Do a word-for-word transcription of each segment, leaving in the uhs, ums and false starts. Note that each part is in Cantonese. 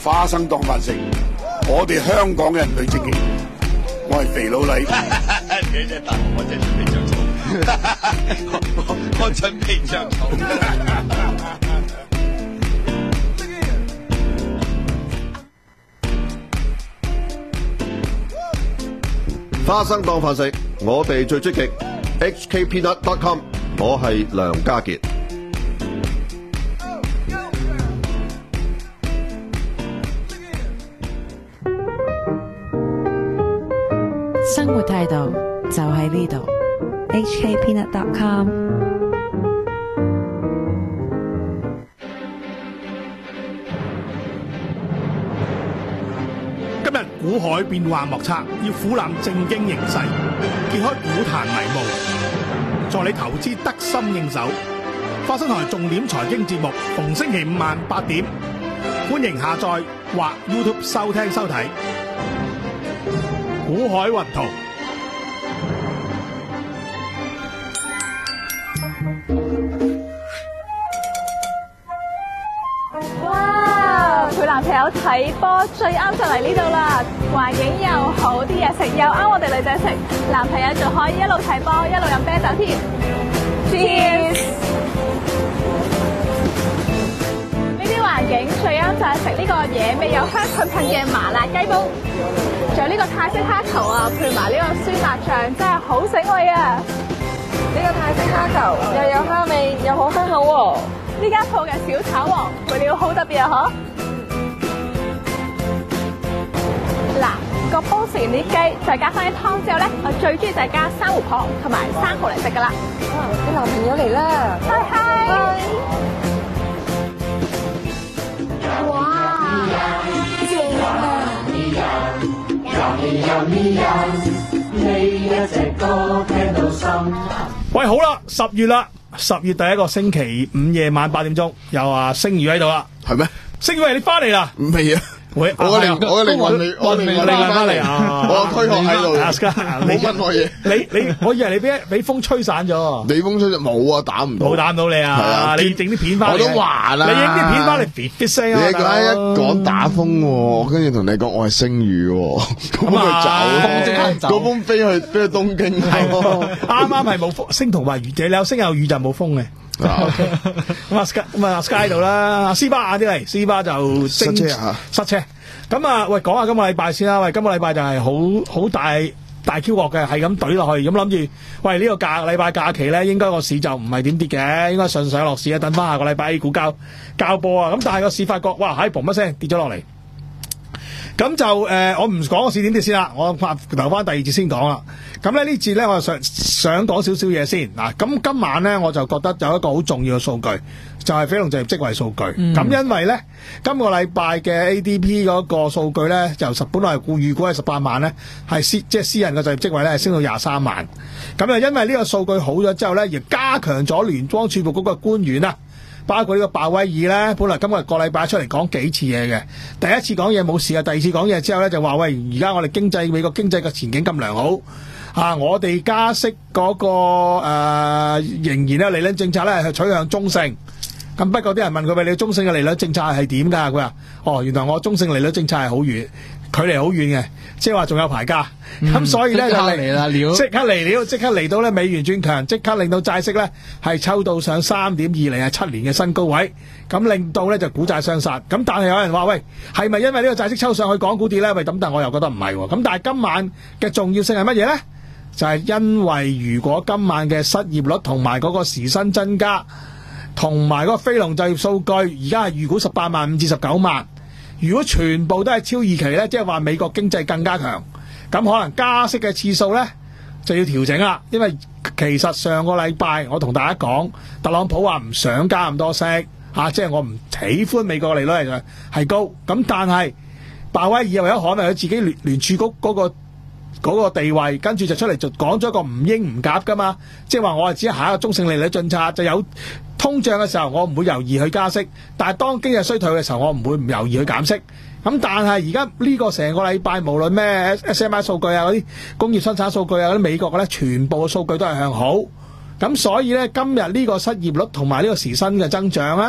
花生當飯食，我哋香港人最積極。我係肥佬黎。 你真係大我真係準備着草，我我準備着草。 花生當飯食，我哋最積極。H K Peanut dot com， 我係梁家傑。 生活態度就喺呢度。H K Peanut dot com。 今日股海變幻莫測，要俯瞰正經形勢，揭開股壇迷霧，助你投資得心應手。花生台重點財經節目，逢星期五晚八點，歡迎下載或 YouTube 收聽收睇。股海雲圖。 哇！陪男朋友睇波最啱就嚟呢度啦，環境又好，啲嘢食又啱我哋女仔食，男朋友仲可以一路睇波一路飲啤酒添。Cheers！ 呢啲環境最啱就係食呢個野味有香噴噴嘅麻辣雞煲，仲有呢個泰式蝦球啊，配埋呢個酸辣醬，真係好醒胃啊！ 呢個泰式蝦球又有蝦味，又好香口喎。 呢間鋪嘅小炒王配料好特別啊！嗬，嗱，個煲食完啲雞，再加翻啲湯之後咧，我最中意就係加珊瑚殼同埋生蠔嚟食噶啦。 哇！你男朋友嚟啦！ 嗨嗨！哇！正啊！ 喂，好啦，十月啦，十月第一個星期五夜晚八點鐘，有啊星宇喺度啦。 係咩？ 星宇，你翻嚟啦？ 未啊！ 喂， 我嘅靈我嘅靈魂未，我靈魂翻嚟啊！我推學喺度，冇乜我嘢。 你你，我以為你俾俾風吹散咗。 你風吹就冇啊，打唔到。 冇打唔到你啊！你整啲片翻嚟。 我都話啦。 你影啲片翻嚟，別啲聲啊！ 你講一講打風，跟住同你講我係星宇，咁佢走，嗰風飛去飛去東京。 係啱啱係冇風，星同埋雨，你有星有雨就冇風嘅。咁啊 Sky 咁啊 Sky 度啦，阿斯巴晏啲嚟，斯巴就塞車啊， 塞車。咁啊，喂，講下今個禮拜先啦。喂，今個禮拜就係好好大大 Q 鑊嘅，係咁懟落去，咁諗住，喂呢、這個假禮拜假期咧，應該個市就唔係點跌嘅，應該上上落市啊，等翻下個禮拜 A 股交交波啊。咁但係個市發覺，哇，喺嘭一聲跌咗落嚟。咁就誒、呃，我唔講個市點跌先啦，我留翻第二節先講啦。咁咧呢節咧，我就想想講少少嘢先嗱。咁今晚咧，我就覺得有一個好重要嘅數據，就係、是、非農就業職位數據。咁、嗯、因為咧，今個禮拜嘅 A D P 嗰個數據咧，就十本來係預估係十八萬咧，係私即係私人嘅就業職位咧，係升到廿三萬。咁啊，因為呢個數據好咗之後咧，亦加強咗聯邦儲備局嗰個官員啊。包括呢個鮑威爾咧，本來今日個禮拜出嚟講幾次嘢嘅，第一次講嘢冇事啊，第二次講嘢之後咧就話喂，而家我哋經濟美國經濟嘅前景咁良好啊，我哋加息嗰、那個誒、呃、仍然咧利率政策咧係取向中性。咁不過啲人問佢喂，你中性嘅利率政策係點㗎？佢話哦，原來我中性利率政策係好遠，距離好遠嘅，即係話仲有排加。咁、嗯、所以咧就嚟啦，即刻嚟了，即刻嚟到咧美元轉強，即刻令到債息咧係抽到上三點二厘係七年嘅新高位，咁令到咧就股債相殺。咁但係有人話喂，係咪因為呢個債息抽上去港股跌咧？喂，咁但我又覺得唔係喎。咁但係今晚嘅重要性係乜嘢咧？就係、是、因為如果今晚嘅失業率同埋嗰個時薪增加，同埋嗰個非農就業數據，而家係預估十八萬五至十九萬。如果全部都係超預期咧，即係話美國經濟更加強，咁可能加息嘅次數咧就要調整啦。因為其實上個禮拜我同大家講，特朗普話唔想加咁多息，啊、即係我唔喜歡美國利率係係高。咁但係鮑威爾又為咗可能佢自己聯聯儲局嗰、嗰個。嗰、那個地位，跟住就出嚟就講咗一個唔應唔夾噶嘛，即係話我係只係下一個中性利率政策，就有通脹嘅時候我唔會猶豫去加息，但係當經濟衰退嘅時候我唔會唔猶豫去減息。咁但係而家呢個成個禮拜無論咩 S M I 數據啊，嗰啲工業生產數據啊，嗰啲美國嘅咧，全部嘅數據都係向好。咁所以咧今日呢個失業率同埋呢個時薪嘅增長咧，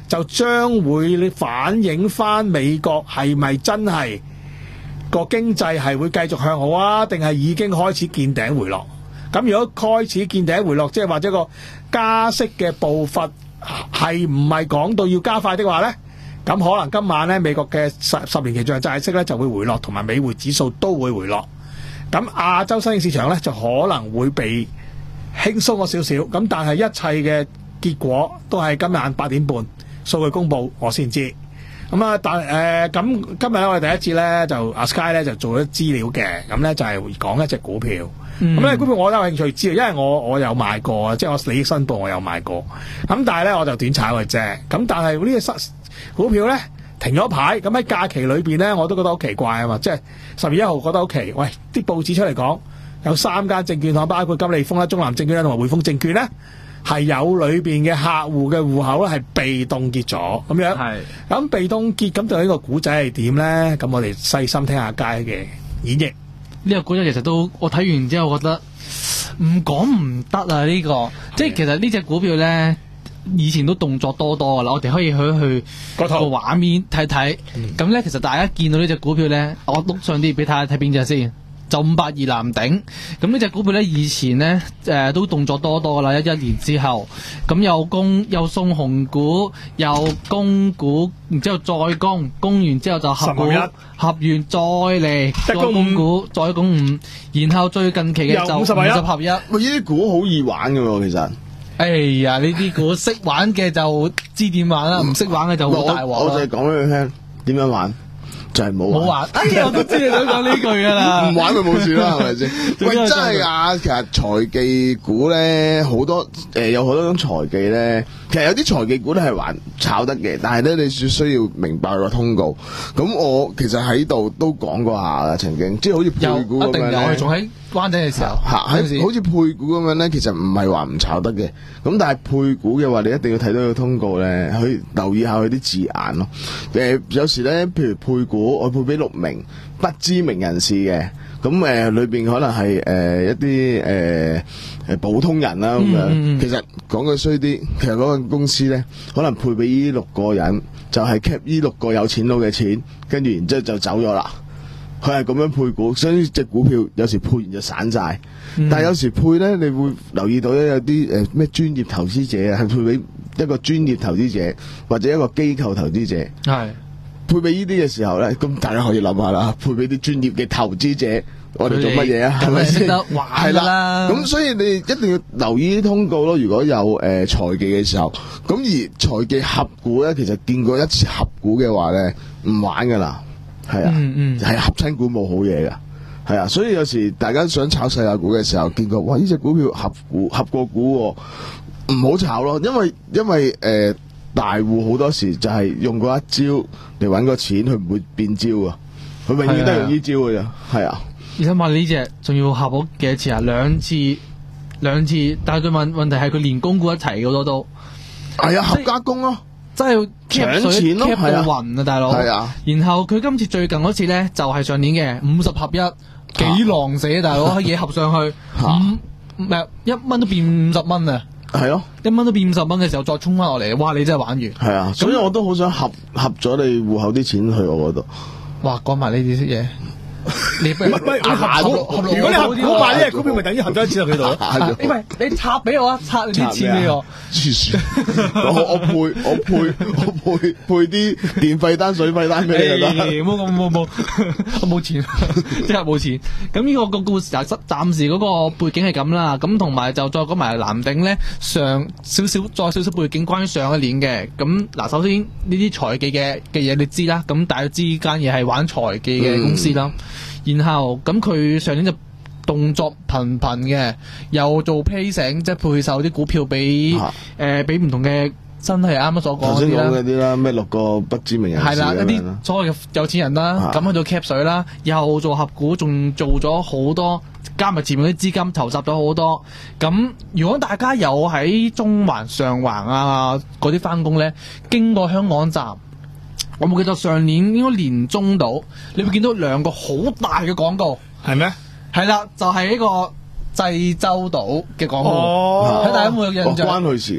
就將會反映翻美國係咪真係個經濟係會繼續向好啊，定係已經開始見頂回落？咁如果開始見頂回落，即係或者個加息嘅步伐係唔係講到要加快的話呢？咁可能今晚咧美國嘅十十年期長債息咧就會回落，同埋美匯指數都會回落。咁亞洲新興市場咧就可能會被輕鬆咗少少。咁但係一切嘅結果都係今晚八點半數據公佈我先知。咁啊，但誒咁今日咧我哋第一節咧就阿 Sky 咧就做咗資料嘅，咁咧就係講一隻股票。咁咧、嗯、股票我都有興趣知道，因為我我有買過啊，即係我利益申報我有買過。咁但係咧我就短炒嘅啫。咁但係呢個股票咧停咗牌，咁喺假期裏邊咧我都覺得好奇怪啊嘛，即係十月一號覺得好奇，喂啲報紙出嚟講有三間證券行，包括金利豐啦、中南證券啦同埋匯豐證券咧，係有裏邊嘅客戶嘅戶口咧係被凍結咗咁樣。係咁被凍結，咁就呢個古仔係點咧？咁我哋細心聽下街嘅演繹。 呢個古仔其實都我睇完之後覺得唔講唔得啊！呢、這個即係其實呢隻股票咧。以前都動作多多噶啦，我哋可以去去個畫面睇睇。咁咧、嗯，其實大家見到呢隻股票咧，我碌上啲俾睇下睇邊隻先。就五八二藍鼎。咁呢隻股票咧，以前咧誒、呃、都動作多多噶啦，一一年之後，咁又供又送紅股，又供股，然之後再供，供完之後就合股，合完再嚟再供股，再供五，然後最近期嘅就五十合一。 喂，呢啲股好易玩噶喎，其實。 哎呀，呢啲股識玩嘅就知點玩啦，唔識玩嘅就好大鑊。 我就係講俾你聽點樣玩，就係、是、冇玩。冇玩， 哎呀，我都知你想講呢句噶啦。 唔玩咪冇事啦，係咪先？喂，真係啊！其實財技股咧好多誒、呃，有好多種財技咧。其實有啲財技股咧係玩炒得嘅，但係咧你需要明白個通告。咁我其實喺度都講過下啦，曾經即係好似配股咁樣咧。我哋仲喺灣仔嘅時候，喺好似配股咁樣咧，其實唔係話唔炒得嘅。咁但係配股嘅話，你一定要睇到個通告咧，去留意下佢啲字眼咯。誒、呃，有時咧，譬如配股，我配俾六名不知名人士嘅。咁誒、呃、裏邊可能係誒、呃、一啲誒誒普通人啦咁樣，嗯、其實講句衰啲，其實嗰間公司咧可能配俾呢六個人，就係 cap 呢六個有錢佬嘅錢，跟住然之後就走咗啦。佢係咁樣配股，所以隻股票有時配完就散晒。嗯、但係有時配咧，你會留意到咧有啲誒咩專業投資者啊，係配俾一個專業投資者或者一個機構投資者。係。配俾呢啲嘅時候咧，咁大家可以諗下啦。配俾啲專業嘅投資者，我哋做乜嘢啊？係咪先？係啦。咁所以你一定要留意啲通告咯。如果有誒財技嘅時候，咁而財技合股咧，其實見過一次合股嘅話咧，唔玩噶啦。係啊，係、嗯嗯、合親股冇好嘢噶。係啊，所以有時大家想炒細價股嘅時候，見過哇呢隻股票合股合過股、哦，唔好炒咯。因為因為誒。呃大戶好多時就係用嗰一招嚟搵個錢，佢唔會變招啊！佢永遠都係用呢招嘅咋，係啊！ 而且話呢隻仲要合咗幾多次啊？兩次，兩次，但係佢問問題係佢連供股一齊好多都係啊，合加工咯， 真係搶錢咯，係啊，暈啊，大佬！係啊，然後佢今次最近嗰次咧，就係上年嘅五十合一，幾狼死啊，大佬！嘢合上去五唔係一蚊都變五十蚊啊！ 係咯， 一蚊都變五十蚊嘅時候再衝翻落嚟，哇！你真係玩完。 係啊，所以我都好想合合咗你戶口啲錢去我嗰度。 哇，講埋呢啲嘢。你唔係唔係合股，如果你合股買呢隻股票，咪等於合咗一次喺佢度咯。 唔係你插俾我啊，插你啲錢俾我。 我我配我配我配配啲電費單、水費單俾你得。 冇冇冇冇，我冇錢，即係冇錢。咁呢個個故事就暫時嗰個背景係咁啦。咁同埋就再講埋藍鼎咧，上少少再少少背景，關於上一年嘅。咁嗱，首先呢啲財技嘅嘅嘢你知啦。咁大家知間嘢係玩財技嘅公司啦。然後咁佢上年就動作頻頻嘅，又做批醒，即係配售啲股票俾誒俾唔同嘅，真係啱啱所講嗰啲啦。頭先講嗰啲啦， 咩六個不知名人士係啦， 一啲所謂嘅有錢人啦，咁去到 cap 水啦，又做合股，仲做咗好多，加埋前面啲資金投集咗好多。咁如果大家有喺中環、上環啊嗰啲翻工咧，經過香港站。我冇記得上年應該年中度，你會見到兩個好大嘅廣告， 係咩？ 係啦，就係、是、呢個濟州島嘅廣告，睇、哦、大家有冇有印象？ 關佢事噶？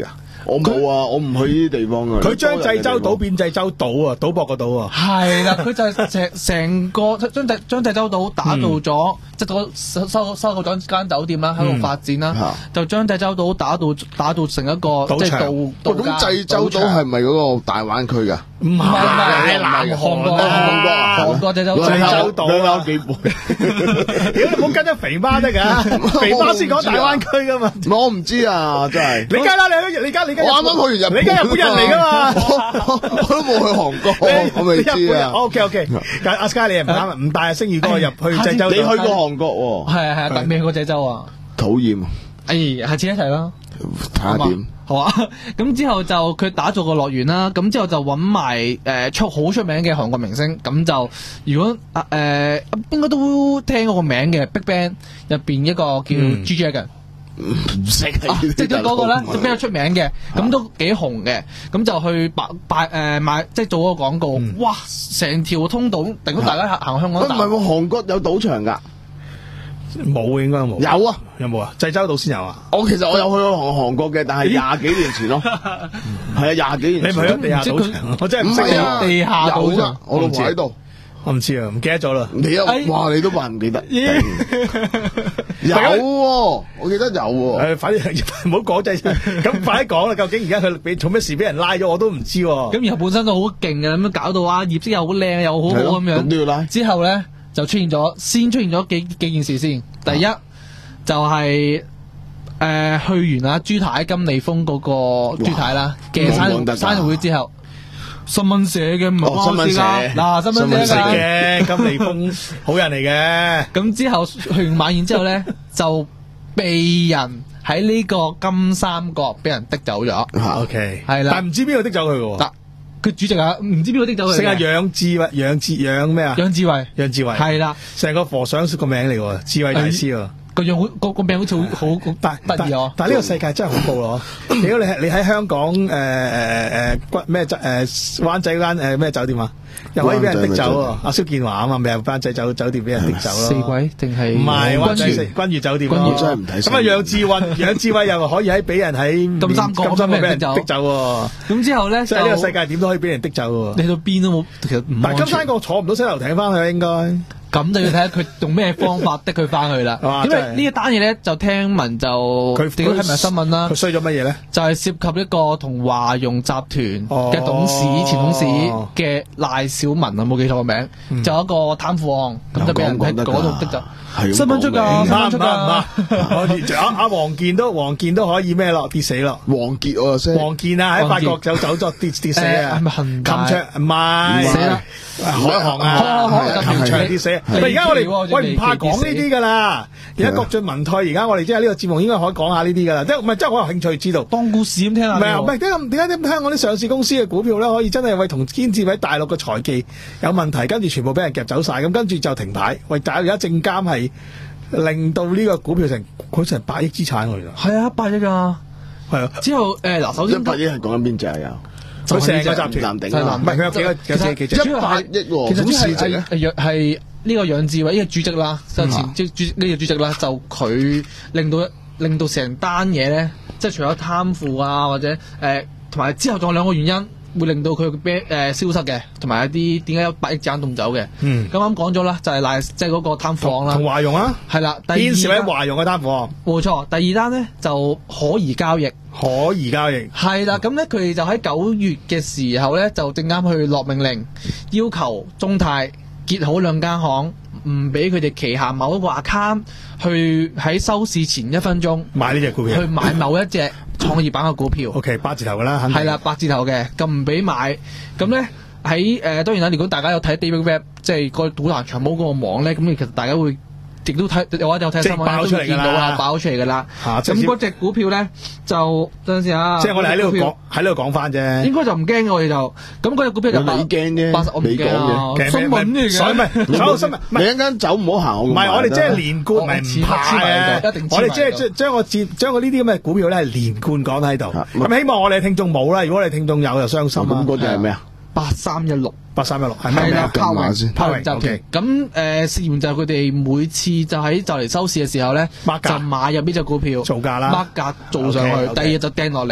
我冇啊，我唔去呢啲地方啊。 佢將濟州島變濟州島啊，賭博個島啊。 係啦，佢就係成成個將濟將濟州島打造咗，即係嗰收收收購咗間酒店啦，喺度發展啦，就將濟州島打造打造成一個即係度度假。 咁濟州島係咪嗰個大灣區㗎？ 唔係，係南韓國啊， 韓國濟州濟州島兩兩幾倍。 屌你冇跟咗肥媽得㗎，肥媽先講大灣區㗎嘛。 我唔知啊，真係。 你梗啦，你你而家你而家我啱啱去完日本， 你而家日本人嚟㗎嘛？ 我都冇去韓國，我未知啊。 O K O K，阿 Sky 你又唔啱，唔帶阿星宇哥入去濟州島。 你去過韓國喎？ 係啊係啊，但未去過濟州啊。 討厭。 哎，下次一齊啦。 睇下點。 好啊，咁之後就佢打造個樂園啦，咁之後就揾埋誒出好出名嘅韓國明星，咁就如果誒、呃、應該都聽過個名嘅 Big Bang 入邊一個叫 G J 嘅， 唔識啊， 即係嗰個咧就比較出名嘅，咁都幾紅嘅，咁就去擺擺誒賣，即係做個廣告，嗯、哇！成條通道，定到大家行香港。 唔係喎，韓國有賭場㗎。 冇，應該冇。 有啊， 有冇啊？濟州島先有啊。 我其實我有去過韓韓國嘅，但係廿幾年前咯。係啊，廿幾年前。 你唔係喺地下賭場？我真係唔識啊！ 地下賭場， 我老婆喺度。 我唔知啊，唔記得咗啦。 你啊，哇！你都話唔記得。有喎，我記得有喎。 誒，反正唔好講濟州。咁快啲講啦！究竟而家佢俾做咩事俾人拉咗，我都唔知。 咁然後本身都好勁嘅，咁樣搞到啊業績又好靚，又好好咁樣。 咁都要拉。 之後咧。就出現咗，先出現咗幾幾件事先。第一、啊、就係、是、誒、呃、去完啊朱太金利豐嗰個朱太啦嘅生生日會之後，新聞社嘅唔係新聞社嗱新聞社嘅金利豐好人嚟嘅。 咁之後去完晚宴之後咧，就被人喺呢個金三角俾人滴走咗。 O K 係啦， 但係唔知邊個滴走佢喎。 佢主席啊，唔知邊個滴走佢。 姓阿楊志偉，楊志楊咩啊？ 楊志偉， 楊志偉係啦，成個和尚個名嚟喎，智慧大師喎。個樣好個個名好似好好得意哦。 但係呢個世界真係恐怖咯。如果你係你喺香港誒誒誒骨咩誒灣仔嗰間誒咩酒店啊，又可以俾人滴走喎。阿蕭建華啊嘛，咪係灣仔酒酒店俾人滴走咯。 四季定係唔係灣仔君悅酒店咯。 真係唔睇。 咁啊，楊志運、楊志偉又可以喺俾人喺金三角金三角俾人滴走喎。 咁之後咧， 即係呢個世界點都可以俾人滴走喎。 你到邊都冇，其實唔。 但係金三角坐唔到洗頭艇翻去應該。 咁就要睇下佢用咩方法的佢翻去啦。因為呢一單嘢咧，就聽聞就佢點解係咪新聞啦？ 佢衰咗乜嘢咧？ 就係涉及一個同華融集團嘅董事、 哦、 前董事嘅賴小文啊，冇記錯個名，嗯、就有一個貪腐案，咁就俾人喺嗰度的就。新聞出㗎，新聞出㗎。 阿阿黃健都黃健都可以咩咯？跌死咯！ 黃健我又識。 黃健啊，喺法國就走咗跌跌死啊！ 係咪恒大？ 冚卓唔係。 死啦！ 海航啊，冚卓跌死。喂，而家我哋喂唔怕講呢啲㗎啦。而家國進民退，而家我哋即係呢個節目應該可以講下呢啲㗎啦。即係唔係？即係我有興趣知道。 當故事咁聽下。 唔係啊，唔係點解點解啲香港啲上市公司嘅股票咧，可以真係為同堅持喺大陸嘅財技有問題，跟住全部俾人夾走晒，咁跟住就停牌。喂，但係而家證監係。令到呢個股票成佢成百億資產嚟㗎， 係啊，百億啊，係啊。之後誒嗱，首先一百億係講緊邊隻啊？有佢成個集團， 南鼎唔係佢有幾個有幾幾隻？ 一百億喎， 其實市值咧係係呢個楊志偉呢個主席啦，就前即主呢個主席啦，就佢令到令到成單嘢咧，即係除咗貪腐啊或者誒同埋之後仲有兩個原因。會令到佢嘅誒消失嘅，同埋一啲點解有百億資產凍走嘅？嗯，咁啱講咗啦，就係賴即係嗰個貪腐案啦， 同華融啊， 係啦， 牽涉喺華融嘅貪腐案， 冇錯。第二單咧就可疑交易， 可疑交易係啦。咁咧佢哋就喺九月嘅時候咧，就正啱去落命令，要求中泰結好兩間行，唔俾佢哋旗下某一個 account 去喺收市前一分鐘買呢隻股票， 去買某一隻創業板嘅股票。 O K，八字頭噶啦， 係啦，八字頭嘅，咁唔俾買。咁咧喺誒當然啦，如果大家有睇 David Webb，即係個賭壇長毛嗰個網咧，咁其實大家會亦都睇，有話有睇新聞都見到啦，爆出嚟噶啦。咁嗰隻股票咧就等陣先啊。 即係我哋喺呢度講，喺呢度講翻啫。 應該就唔驚嘅，我哋就咁嗰隻股票就你驚啫， 我唔驚嘅。新聞嚟嘅， 所以咪所新聞。 你一間走唔好行， 唔係我哋即係連貫，唔係唔怕嘅。我哋即係將將個節將個呢啲咁嘅股票咧係連貫講喺度。咁希望我哋聽眾冇啦，如果我哋聽眾有就傷心啦。 咁嗰隻係咩啊？ 八三一六， 八三一六係咩啊？ 拋埋先， 拋埋集團。咁誒，事緣就係佢哋每次就喺就嚟收市嘅時候咧，就買入呢隻股票， 造價啦， 孖價做上去，第二日就掟落嚟。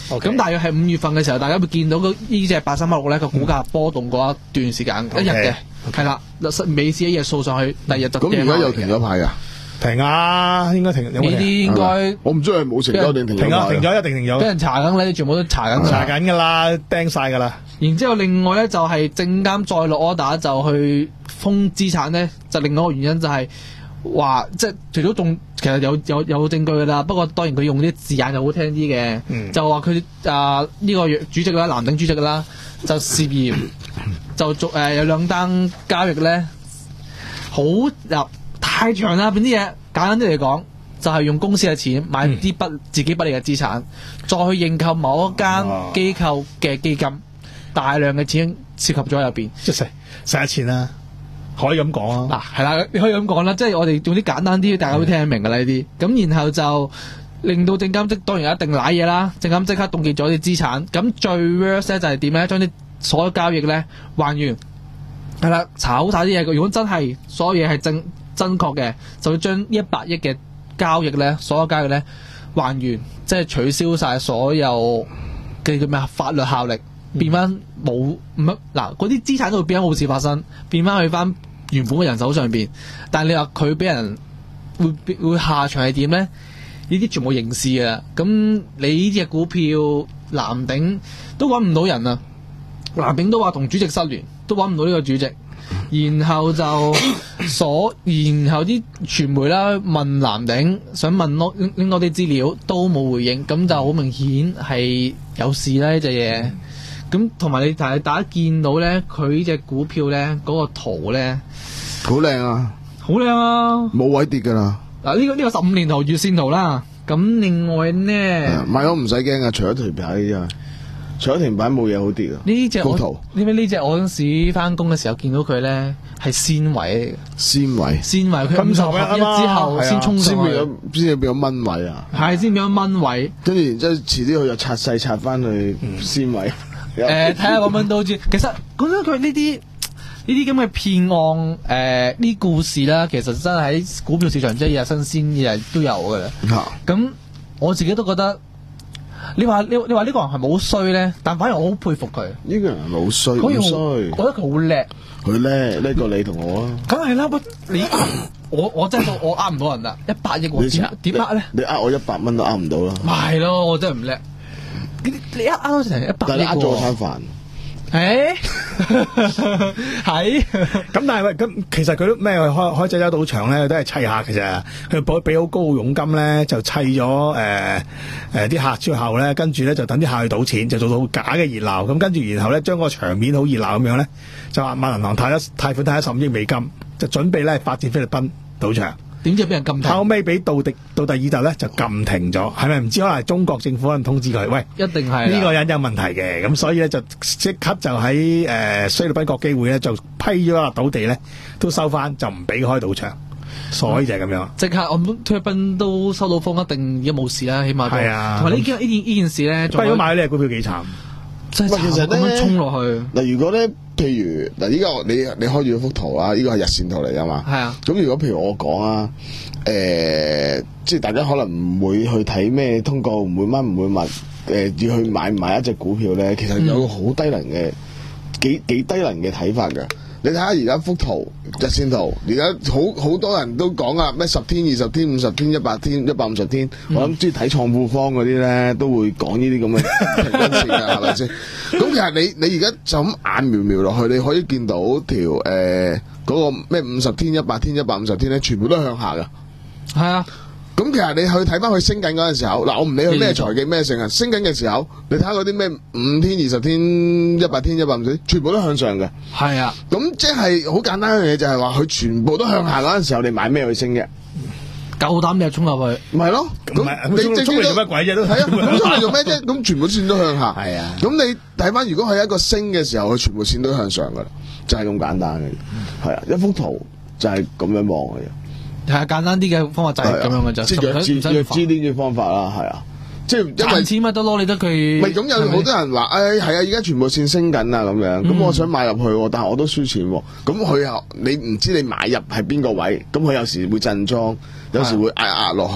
OK 咁大約係五月份嘅時候，大家會見到呢隻八三一六咧個股價波動嗰一段時間，一日嘅係啦，美市一日掃上去，第二日就咁而家又停咗牌㗎？ 停啊，應該停。呢啲應該我唔知係冇成交定停停啊，停咗一定停咗。 俾人查緊咧，全部都查緊。 查緊㗎啦，釘晒㗎啦。 然之後另外咧就係證監再落 order 就去封資產咧，就另外一個原因就係話即係除咗仲其實有有有證據㗎啦，不過當然佢用啲字眼就好聽啲嘅，嗯、就話佢啊呢個主席啦，藍頂主席啦，就涉嫌就做誒、呃、有兩單交易咧，好入。太長啦，邊啲嘢簡單啲嚟講，就係、是、用公司嘅錢買啲不、嗯、自己不利嘅資產，再去認購某一間機構嘅基金，大量嘅錢涉及咗入邊， 即係使咗錢啦，可以咁講啊。 嗱係啦，你可以咁講啦，即係我哋用啲簡單啲，大家會聽得明㗎啦呢啲。咁然後就令到證監即當然一定瀨嘢啦，證監即刻凍結咗啲資產。咁最 worst 咧就係點咧？將啲所有交易咧還原，係啦，查好晒啲嘢。如果真係所有嘢係正。真確嘅，就會將一百億嘅交易咧，所有交易咧還原，即係取消晒所有嘅叫咩啊法律效力，變翻冇唔乜嗱嗰啲資產都會變翻冇事發生，變翻去翻原本嘅人手上邊。但係你話佢俾人會會下場係點咧？呢啲全部刑事嘅，咁你呢隻股票藍鼎都揾唔到人啊！藍鼎都話同主席失聯，都揾唔到呢個主席。然後就所，然後啲傳媒啦問藍鼎，想問多拎多啲資料，都冇回應，咁就好明顯係有事啦呢隻嘢。咁同埋你大大家見到咧，佢呢隻股票咧嗰、那個圖咧， 好靚啊， 好靚啊，冇位跌噶啦。 嗱呢個呢、這個十五年圖月線圖啦。咁另外咧， 買咗唔使驚啊，除咗停牌啫。除咗停板冇嘢好跌啊！ 呢隻我，因為呢隻我嗰陣時翻工嘅時候見到佢咧係先位嚟嘅， 先位， 先位佢五十合一之後先衝上去， 先變咗，先變咗蚊位啊！ 係先變咗蚊位， 跟住然之後遲啲佢又拆細拆翻去先位。 誒睇下個蚊都知，其實講真佢呢啲呢啲咁嘅騙案誒呢故事啦，其實真係喺股票市場即係日新鮮日都有嘅啦。咁、嗯、我自己都覺得。你話你你話呢個人係冇衰咧，但反而我好佩服佢。呢個人係冇衰，冇衰，我覺得佢好叻。佢叻叻過你同我啊！梗係啦，你我我真係我呃唔到人啦，一百億我點點呃咧？你呃我一百蚊都呃唔到啦。咪係咯，我真係唔叻。你你呃呃成一百億，但係呃咗我餐飯。誒，係咁，但係喂，咁其實佢都咩開開濟州賭場咧，都係砌下嘅啫。佢俾俾好高佣金咧，就砌咗誒誒啲客之後咧，跟住咧就等啲客去賭錢，就做到假嘅熱鬧。咁跟住然後咧，將個場面好熱鬧咁樣咧，就話問銀行貸咗貸款貸咗十五億美金，就準備咧發展菲律賓賭場。點知俾人禁停？後尾俾到第到第二集咧就禁停咗，係咪唔知可能係中國政府可能通知佢，喂，一定係呢個人有問題嘅，咁所以咧就即刻就喺誒、呃、菲律賓國基會咧就批咗啦，賭地咧都收翻，就唔俾開賭場，所以就係咁樣。即、嗯、刻我諗菲律賓都收到風，一定已經冇事啦，起碼都係啊。同埋呢件呢件呢件事咧，不如買呢隻股票幾慘，真係慘咁樣衝落去。嗱，如果咧。譬如嗱，依家你你開住幅圖啊，呢個係日線圖嚟㗎嘛。係啊。咁如果譬如我講啊，誒、呃，即係大家可能唔會去睇咩通告，唔會乜唔會問，誒、呃，要去買唔買一隻股票咧，其實有個好低能嘅、嗯，幾幾低能嘅睇法㗎。你睇下而家幅圖日線圖，而家好好多人都講啊，咩十天、二十天、五十天、一百天、一百五十天，嗯、我諗中意睇創富方嗰啲咧，都會講呢啲咁嘅平均線㗎，係咪先？咁其實你你而家就咁眼瞄瞄落去，你可以見到條誒嗰個咩五十天、一百天、一百五十天咧，全部都向下㗎。係啊。咁其實你去睇翻佢升緊嗰陣時候，嗱我唔理佢咩財技咩性啊，升緊嘅時候，你睇下嗰啲咩五天、二十天、一百天、一百五十天，全部都向上嘅。係啊，咁即係好簡單一樣嘢，就係話佢全部都向下嗰陣時候，你買咩去升啫？夠膽你就衝入去，唔係咯？咁你衝嚟做乜鬼啫？都係啊，咁衝嚟做咩啫？咁全部線都向下。係啊，咁你睇翻如果係一個升嘅時候，佢全部線都向上噶啦，就係咁簡單嘅。係啊，一幅圖就係咁樣望嘅。係啊，簡單啲嘅方法就係咁樣嘅啫，即係弱智弱智呢啲方法啦，係啊，即係因為賺錢咪得咯，你得佢。咪咁有好多人話，誒係啊，而家全部線升緊啊，咁樣，咁、嗯、我想買入去，但係我都輸錢，咁佢又你唔知你買入係邊個位，咁佢有時會震莊，有時會壓壓落去，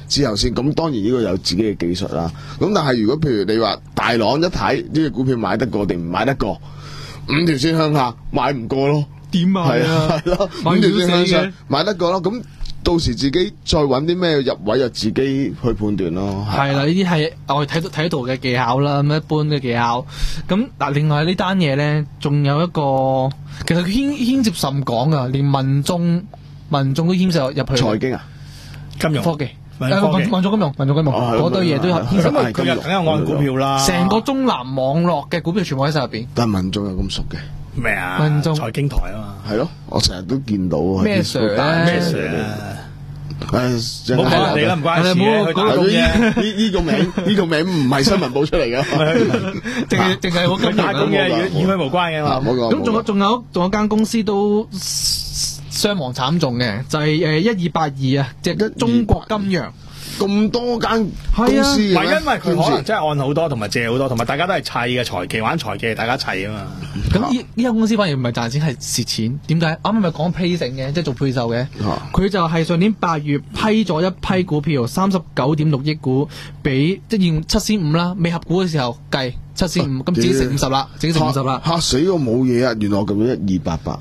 之後先。咁當然呢個有自己嘅技術啦。咁但係如果譬如你話大朗一睇呢隻股票買得過定唔買得過，五條線向下買唔過咯。 點買啊？ 係咯，五條線向上買得過咯。咁到時自己再揾啲咩入位，就自己去判斷咯。 係啦，呢啲係我哋睇到睇到嘅技巧啦，咁一般嘅技巧。咁嗱，另外呢單嘢咧，仲有一個，其實佢牽牽涉甚廣噶，連民眾民眾都牽涉入去。 財經啊， 金融科技。 民眾金融、民眾金融、民眾金融嗰堆嘢都有牽涉。 因為佢又梗係按股票啦， 成個中南網絡嘅股票全部喺晒入邊。 但係民眾有咁熟嘅咩啊？ 民眾財經台啊嘛。 係咯，我成日都見到。 咩 Sir 咧？ 咩 Sir 啊？ 誒， 唔好講人哋啦，唔關事嘅。佢打工啫。 呢呢個名呢個名唔係新聞報出嚟嘅， 淨係淨係我咁打工嘅，與與佢無關嘅嘛。 咁仲有仲有仲有間公司都傷亡慘重嘅，就係誒一二八二啊，即係中國金洋。 咁多間公司， 唔係因為佢可能真係按好多，同埋借好多，同埋大家都係砌嘅財技，玩財技，大家砌啊嘛。 咁呢呢間公司反而唔係賺錢，係蝕錢。點解？啱啱咪講批成嘅，即係做配售嘅。佢、啊、就係上年八月批咗一批股票，三十九點六億股，俾即係用七千五啦，未合股嘅時候計七千五，咁自己食五十啦，自己食五十啦。 嚇死我冇嘢啊！原來我咁樣一二八八，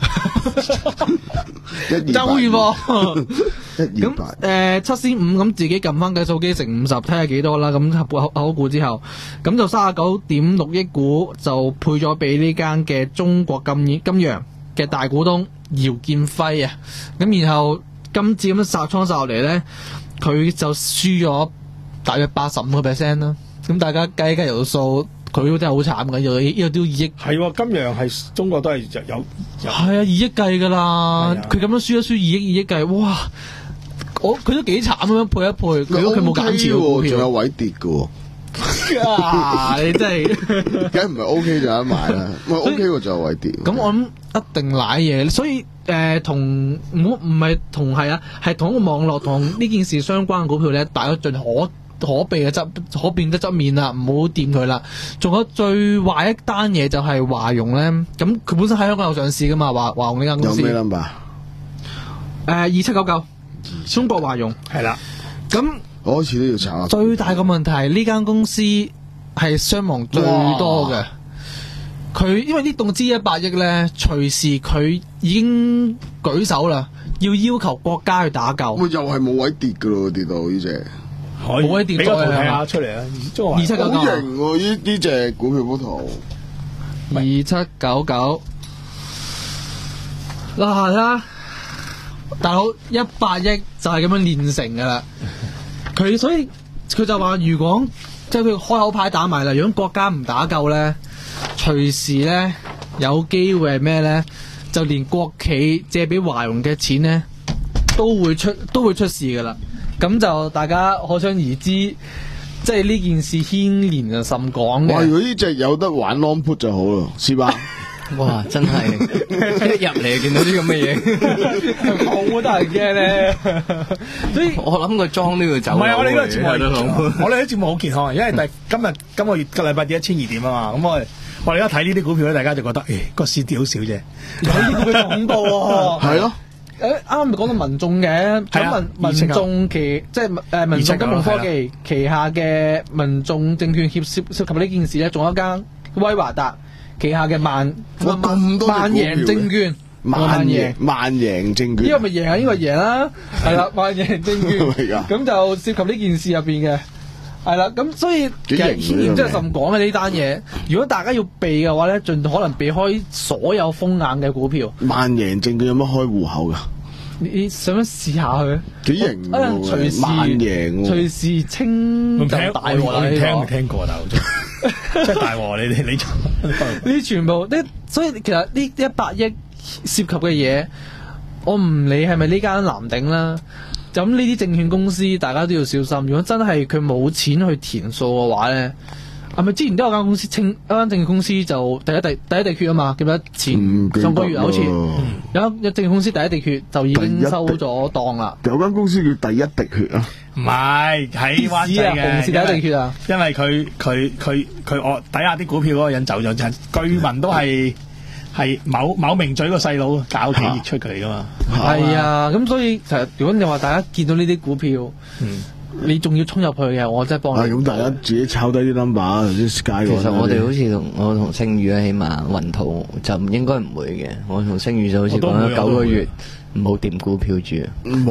一二遠喎。咁誒七千五咁自己撳翻計數機乘五十，睇下幾多啦。咁合股合股之後，咁就三十九點六億股就配咗俾呢間嘅中國金金洋嘅大股東姚建輝啊。咁然後今次咁樣殺倉殺落嚟咧，佢就輸咗大約八十五個 percent 啦。咁大家計計條數，佢都真係好慘嘅，又又都二億。 係喎，金洋係中國都係有有。係啊，二億計㗎啦。佢咁樣輸一輸二億二億計，哇！我佢都幾慘咁樣配一配，佢佢冇減持股票， 仲有位跌嘅喎。 啊！你真係， 梗唔係 O K 就有得買啦，唔係 O K 喎就有位跌。 咁我諗一定賴嘢，所以誒同唔唔係同係啊，係同一個網絡同呢件事相關嘅股票咧，大家盡可可避嘅側可變得側面啦，唔好掂佢啦。仲有最壞一單嘢就係華融咧，咁佢本身喺香港有上市噶嘛，華華融呢間公司。 有咩 number？誒二七九九。中國華融係啦， 咁我開始都要查下。 最大嘅問題係呢間公司係傷亡最多嘅。佢因為呢棟資一百億咧，隨時佢已經舉手啦，要要求國家去打救。 喂，又係冇位跌噶咯，跌到呢隻冇位跌。 俾個圖睇下出嚟啊！ 二七九九好型喎，呢呢隻股票幅圖。 二七九九嗱啦。大佬一百億就係咁樣練成噶啦，佢所以佢就話如果即係佢開口牌打埋啦，如果國家唔打救咧，隨時咧有機會係咩咧？就連國企借俾華融嘅錢咧都會出都會出事噶啦，咁就大家可想而知，即係呢件事牽連就甚廣嘅。 哇！如果呢隻有得玩 long put 就好咯，是吧？ 哇！真係一入嚟見到啲咁嘅嘢， 好得人驚咧。所以我諗個莊都要走。 唔係，我哋呢個節目，我哋呢個節目好健康，因為第今日今個月個禮拜跌一千二點啊嘛。咁我哋我哋而家睇呢啲股票咧，大家就覺得誒個市跌好少啫。 有啲股票恐怖喎。 係咯。 誒啱啱咪講到民眾嘅，咁民民眾旗即係誒民眾金融科技旗下嘅民眾證券協涉涉及呢件事咧，仲有一間威華達。旗下嘅萬咁多萬贏證券， 萬贏萬贏證券， 呢個咪贏啊？呢個贏啦，係啦，萬贏證券，咁就涉及呢件事入邊嘅，係啦，咁所以其實牽連真係甚廣嘅呢單嘢。如果大家要避嘅話咧，盡可能避開所有風眼嘅股票。 萬贏證券有乜開戶口噶？ 你想唔想試下佢？幾型喎！隨時萬贏， 隨時清就大鑊啦！ 你聽未聽過啊？真係大鑊！你哋你呢全部呢，所以其實呢一百億涉及嘅嘢，我唔理係咪呢間藍鼎啦。咁呢啲證券公司，大家都要小心。如果真係佢冇錢去填數嘅話咧，係咪之前都有間公司清一間證券公司就第一地第一地缺啊嘛？記唔記得前上個月好似有有證券公司第一地缺就已經收咗檔啦。 有間公司叫第一滴血啊？ 唔係喺灣仔嘅， 紅市第一地缺啊！ 因為佢佢佢佢我底下啲股票嗰個人走咗，就據聞都係係某某名嘴個細佬搞企業出佢噶嘛。 係啊，咁所以其實如果你話大家見到呢啲股票，嗯， 你仲要衝入去嘅，我真係幫你。 咁大家自己抄低啲 number，頭先 Sky 其實我哋好似同我同星宇咧，起碼雲圖就應該唔會嘅。我同星宇就好似講咗九個月唔好掂股票住。 冇，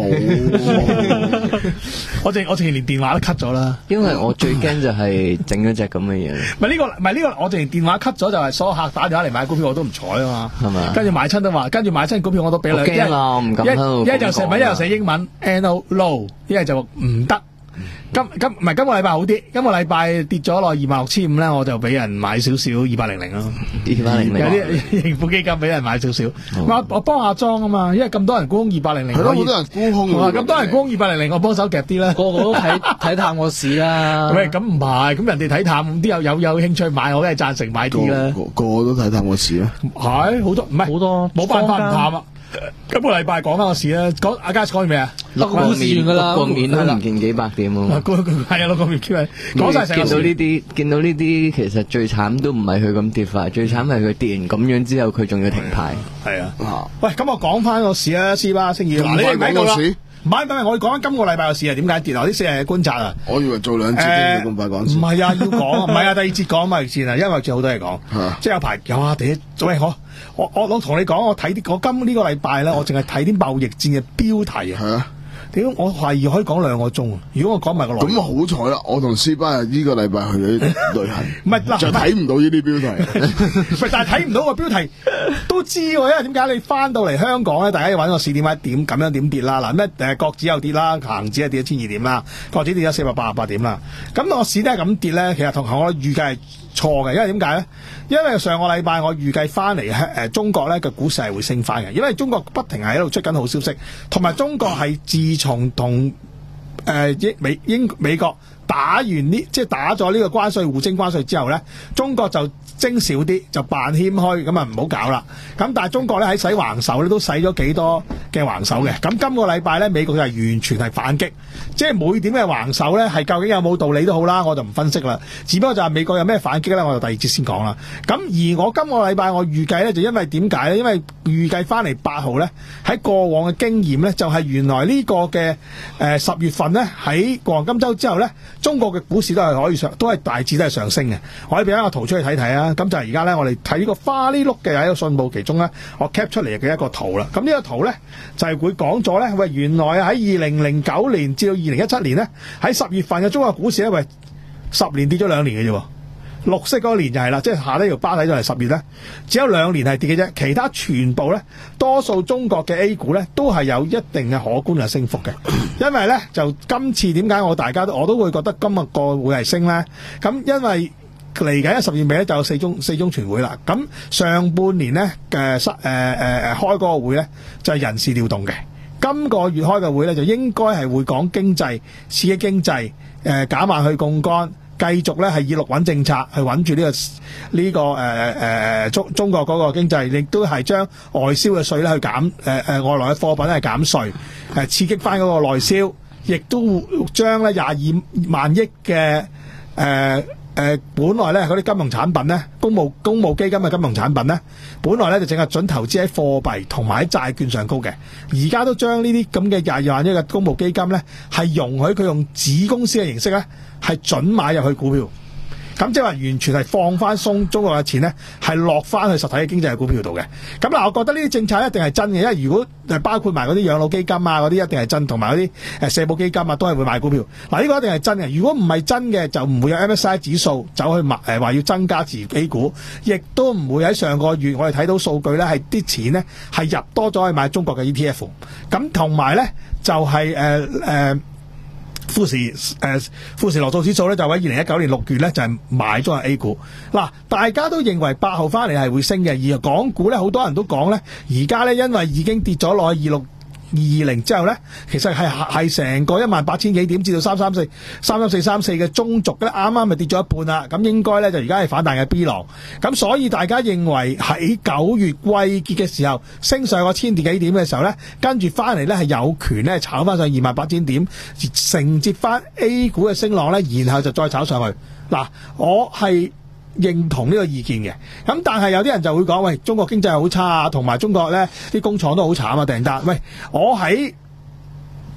我淨我淨連電話都 cut 咗啦。 因為我最驚就係整咗隻咁嘅嘢。 唔係呢個，唔係呢個，我淨電話 cut 咗就係所有客打電話嚟買股票我都唔睬啊嘛。 係嘛？ 跟住買親都話，跟住買親股票我都俾兩。 我驚啦，我唔敢喺度一一就寫文，一又寫英文 ，no no， 一係就唔得。今今唔係今個禮拜好啲，今個禮拜跌咗落二萬六千五咧，我就俾人買少少二百零零咯， 二百零零有啲盈富基金俾人買少少，我我幫下莊啊嘛，因為咁多人沽空二百零零， 係咯，好多人沽空， 咁多人沽空二百零零，我幫手夾啲啦， 個個都睇睇淡個市啦。 喂，咁唔係，咁人哋睇淡，啲有有有興趣買，我梗係贊成買啲啦。 個個個都睇淡個市啊， 係好多唔係好多， 冇辦法唔淡啊。今個禮拜講翻個市啦，講阿嘉講完未啊？ 六個面噶啦，六個面都唔見幾百點喎。 係啊，六個面講晒成個市。見到呢啲，見到呢啲，其實最慘都唔係佢咁跌法，最慘係佢跌完咁樣之後，佢仲要停牌。 係啊，喂，咁我講翻個市啊，師巴星宇，嗱，你哋睇到啦。唔係唔係，我哋講緊今個禮拜嘅市係點解跌啊？呢四日嘅觀察啊。 我以為做兩節先咁快講。 唔係啊，要講，唔係啊，第二節講貿易戰啊，因為仲有好多嘢講，即係有排有啊，第一，喂，我我我我同你講，我睇啲，我今呢個禮拜咧，我淨係睇啲貿易戰嘅標題啊。係啊。屌，我懷疑可以講兩個鐘啊！如果我講埋個內容， 咁好彩啦！我同斯巴呢個禮拜去咗旅行， 唔係嗱， 就睇唔到呢啲標題。 唔係，但係睇唔到個標題都知喎，因為點解你翻到嚟香港咧？大家要揾個市點解點咁樣點跌啦？嗱，咩誒國指又跌啦，恒指係跌咗千二點啦，國指跌咗四百八十八點啦。咁個市都係咁跌咧，其實同我預計係錯嘅，因為點解咧？因為上個禮拜我預計翻嚟誒中國咧嘅股市係會升翻嘅，因為中國不停係喺度出緊好消息，同埋中國係自從同誒英美英美國打完呢，即係打咗呢個關稅互徵關稅之後咧，中國就徵少啲，就扮謙虛，咁啊唔好搞啦。咁但係中國咧喺使橫手咧都使咗幾多嘅橫手嘅。咁今個禮拜咧美國就係完全係反擊，即係每點嘅橫手咧係究竟有冇道理都好啦，我就唔分析啦。只不過就係美國有咩反擊咧，我就第二節先講啦。咁而我今個禮拜我預計咧就因為點解咧？因為預計翻嚟八號咧喺過往嘅經驗咧就係原來呢個嘅誒十月份咧喺黃金週之後咧，中國嘅股市都係可以上，都係大致都係上升嘅。我可以俾一個圖出去睇睇啊。咁就係而家咧，我哋睇呢個花呢碌嘅喺個信報其中咧，我 cap 出嚟嘅一個圖啦。咁呢個圖咧就係、是、會講咗咧，喂，原來喺二零零九年至到二零一七年咧，喺十月份嘅中國股市咧，喂，十年跌咗兩年嘅啫。綠色嗰年就係啦，即係下呢條巴睇咗係十月咧，只有兩年係跌嘅啫，其他全部咧，多數中國嘅 A 股咧都係有一定嘅可觀嘅升幅嘅。因為咧就今次點解我大家都我都會覺得今日個會係升咧？咁因為嚟緊十月尾咧就有四中四中全會啦。咁上半年咧嘅誒誒誒開嗰個會咧就係人事調動嘅。今個月開嘅會咧就應該係會講經濟，刺激經濟，誒減慢去槓桿。繼續咧係以六穩政策去穩住呢、這個呢、這個誒誒誒中中國嗰個經濟，亦都係將外銷嘅稅咧去減誒誒外來嘅貨品係減稅，誒刺激翻嗰個內銷，亦都將咧廿二萬億嘅誒誒本來咧嗰啲金融產品咧，公募公募基金嘅金融產品咧，本來咧就淨係準投資喺貨幣同埋喺債券上高嘅，而家都將呢啲咁嘅廿二萬億嘅公募基金咧，係容許佢用子公司嘅形式咧。係準買入去股票，咁即係話完全係放翻鬆中國嘅錢咧，係落翻去實體嘅經濟嘅股票度嘅。咁嗱，我覺得呢啲政策一定係真嘅，因為如果誒包括埋嗰啲養老基金啊，嗰啲一定係真，同埋嗰啲誒社保基金啊，都係會買股票。嗱，呢個一定係真嘅。如果唔係真嘅，就唔會有 M S C I 指數走去買誒話要增加自 A 股，亦都唔會喺上個月我哋睇到數據咧，係啲錢咧係入多咗去買中國嘅 E T F。咁同埋咧就係誒誒。呃呃富時誒富時羅素指數咧就喺二零一九年六月咧就係、是、買咗 A 股。嗱，大家都認為八號翻嚟係會升嘅，而港股咧好多人都講咧，而家咧因為已經跌咗落去二六二二零之後咧，其實係係成個一萬八千幾點至到三三四三三四三四嘅中軸咧，啱啱咪跌咗一半啦。咁應該咧就而家係反彈嘅 B 浪。咁所以大家認為喺九月季結嘅時候升上個千點幾點嘅時候咧，跟住翻嚟咧係有權咧炒翻上二萬八千點，承接翻 A 股嘅升浪咧，然後就再炒上去。嗱，我係認同呢個意見嘅，咁但係有啲人就會講，喂，中國經濟好差啊，同埋中國咧啲工廠都好慘啊，訂單。喂，我喺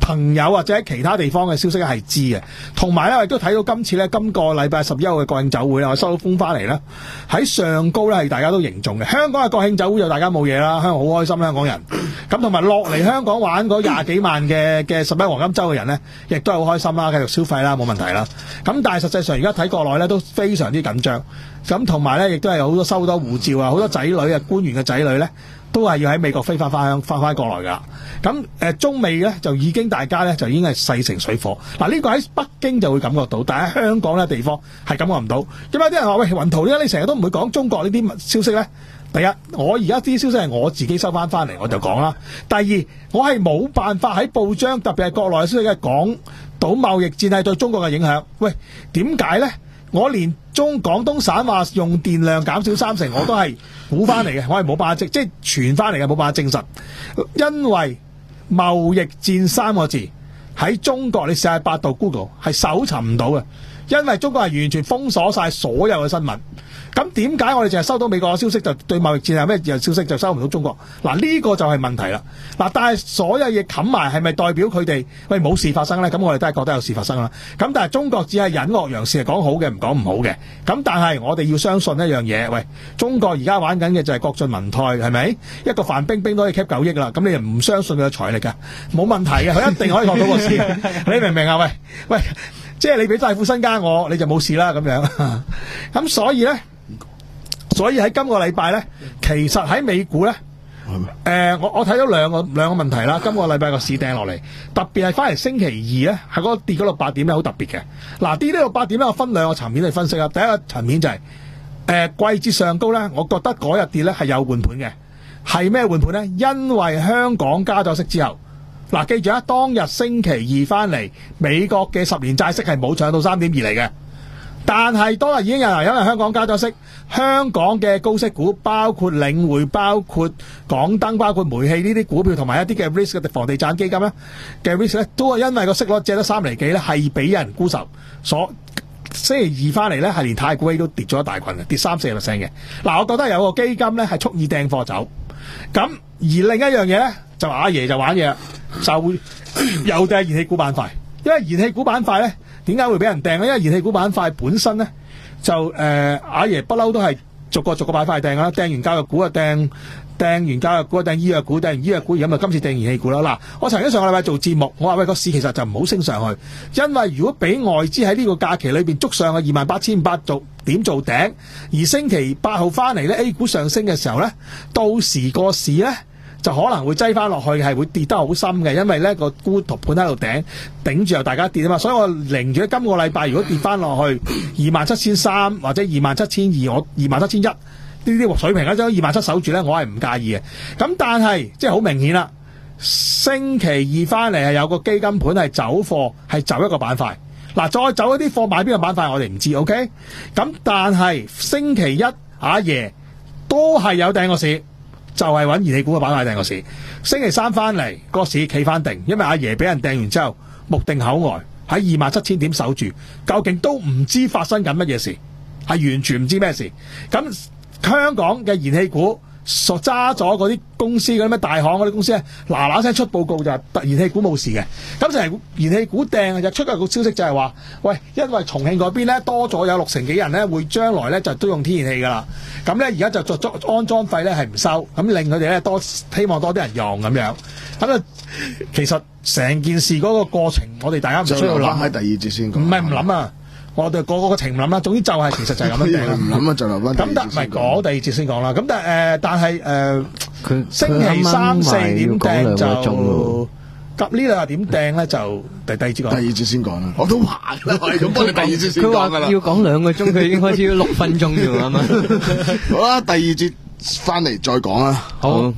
朋友或者喺其他地方嘅消息咧係知嘅。同埋咧，我亦都睇到今次咧，今個禮拜十一號嘅國慶酒會咧，我收到風翻嚟咧，喺上高咧係大家都凝重嘅。香港嘅國慶酒會就大家冇嘢啦，香港好開心，香港人。咁同埋落嚟香港玩嗰廿幾萬嘅嘅十一黃金週嘅人咧，亦都係好開心啦，繼續消費啦，冇問題啦。咁但係實際上而家睇國內咧都非常之緊張。咁同埋咧，亦都係好多收多護照啊，好多仔女啊，官員嘅仔女咧，都係要喺美國飛翻翻翻翻過來噶。咁誒中美咧就已經大家咧就已經係勢成水火。嗱，呢個喺北京就會感覺到，但係喺香港呢地方係感覺唔到。咁有啲人話喂，雲圖點解你成日都唔會講中國呢啲消息咧？第一，我而家啲消息係我自己收翻翻嚟，我就講啦。第二，我係冇辦法喺報章，特別係國內嘅消息嘅講到貿易戰係對中國嘅影響。喂，點解咧？我連中廣東省話用電量減少三成，我都係估翻嚟嘅，我係冇辦法證，即係傳翻嚟嘅，冇辦法證實。因為貿易戰三個字喺中國，你試下百度 Google 係搜尋唔到嘅，因為中國係完全封鎖晒所有嘅新聞。咁點解我哋淨係收到美國嘅消息，就對貿易戰有咩消息就收唔到中國？嗱，呢個就係問題啦。嗱，但係所有嘢冚埋係咪代表佢哋喂冇事發生咧？咁我哋都係覺得有事發生啦。咁但係中國只係隱惡揚善，係講好嘅，唔講唔好嘅。咁但係我哋要相信一樣嘢，喂，中國而家玩緊嘅就係國進民退，係咪？一個范冰冰都可以 keep 九億啦，咁你又唔相信佢嘅財力㗎？冇問題嘅，佢一定可以學到個事。你明唔明啊？喂喂，即係你俾大副身家我，你就冇事啦咁樣。咁所以咧。所以喺今個禮拜咧，其實喺美股咧，誒、呃，我我睇到兩個兩個問題啦。今個禮拜個市掟落嚟，特別係翻嚟星期二咧，係嗰個跌嗰六八點咧，好特別嘅。嗱，跌呢六八點咧，我分兩個層面去分析啦。第一個層面就係、是、誒、呃、季節上高咧，我覺得嗰日跌咧係有換盤嘅，係咩換盤咧？因為香港加咗息之後，嗱，記住啊，當日星期二翻嚟，美國嘅十年債息係冇上到三點二嚟嘅。但係當日已經有人因為香港加咗息，香港嘅高息股包括領匯、包括港燈、包括煤氣呢啲股票，同埋一啲嘅 risk 嘅房地產基金咧嘅 risk 咧，都係因為個息率借得三厘幾咧，係俾人沽售。所星期二翻嚟咧，係連太古 A 都跌咗一大群嘅，跌三四 percent 嘅。嗱，我覺得有個基金咧係蓄意掟貨走。咁而另一樣嘢咧，就阿爺就玩嘢，就會又掟燃氣股板塊，因為燃氣股板塊咧。點解會俾人掟咧？因為燃氣股板塊本身咧就誒、呃、阿爺不嬲都係逐個逐個板塊掟啦，掟完教育股啊，掟掟完教育股啊，掟醫藥股，掟完醫藥股，而家咪今次掟燃氣股啦。嗱，我曾經上個禮拜做節目，我話喂，個市其實就唔好升上去，因為如果俾外資喺呢個假期裏邊捉上去二萬八千五百做點做頂，而星期八號翻嚟咧 A 股上升嘅時候咧，到時個市咧。就可能會擠翻落去，係會跌得好深嘅，因為咧個沽盤喺度頂頂住，又大家跌啊嘛，所以我寧住今個禮拜如果跌翻落去二萬七千三或者二萬七千二，我二萬七千一呢啲水平咧，將二萬七守住咧，我係唔介意嘅。咁但係即係好明顯啦，星期二翻嚟係有個基金盤係走貨，係走一個板塊。嗱，再走一啲貨買邊個板塊，我哋唔知 ，OK？ 咁但係星期一阿爺都係有掟個市。就係揾燃氣股嘅板塊掟個市，星期三翻嚟個市企翻定，因為阿爺俾人掟完之後目定口呆，喺二萬七千點守住，究竟都唔知發生緊乜嘢事，係完全唔知咩事。咁香港嘅燃氣股所揸咗嗰啲公司嗰啲咩大行嗰啲公司咧，嗱嗱聲出報告就係燃氣股冇事嘅。咁就係燃氣股掟就出咗個消息就係話，喂，因為重慶嗰邊咧多咗有六成幾人咧會將來咧就都用天然氣噶啦。咁咧而家就作作安裝費咧係唔收，咁令佢哋咧多希望多啲人用咁樣。咁啊，其實成件事嗰個過程，我哋大家唔需要諗喺第二節先講。 唔係唔諗啊！我哋個個個情唔諗啦，總之就係其實就係咁樣定啦。 唔諗啊，就留翻。 咁但唔係講第二節先講啦。咁但係誒、呃，但係誒，佢、呃、星期三四點掟就咁呢兩日點掟咧就第第二節講。第二節先講啦。我都話啦，我係咁幫你第二節先講㗎啦。 要講兩個鐘，佢已經開始要六分鐘㗎啦嘛。 好啦，第二節翻嚟再講啦。 好。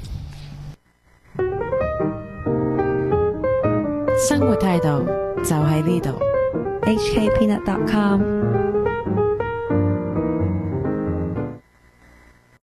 生活態度就喺呢度。H K Peanut dot com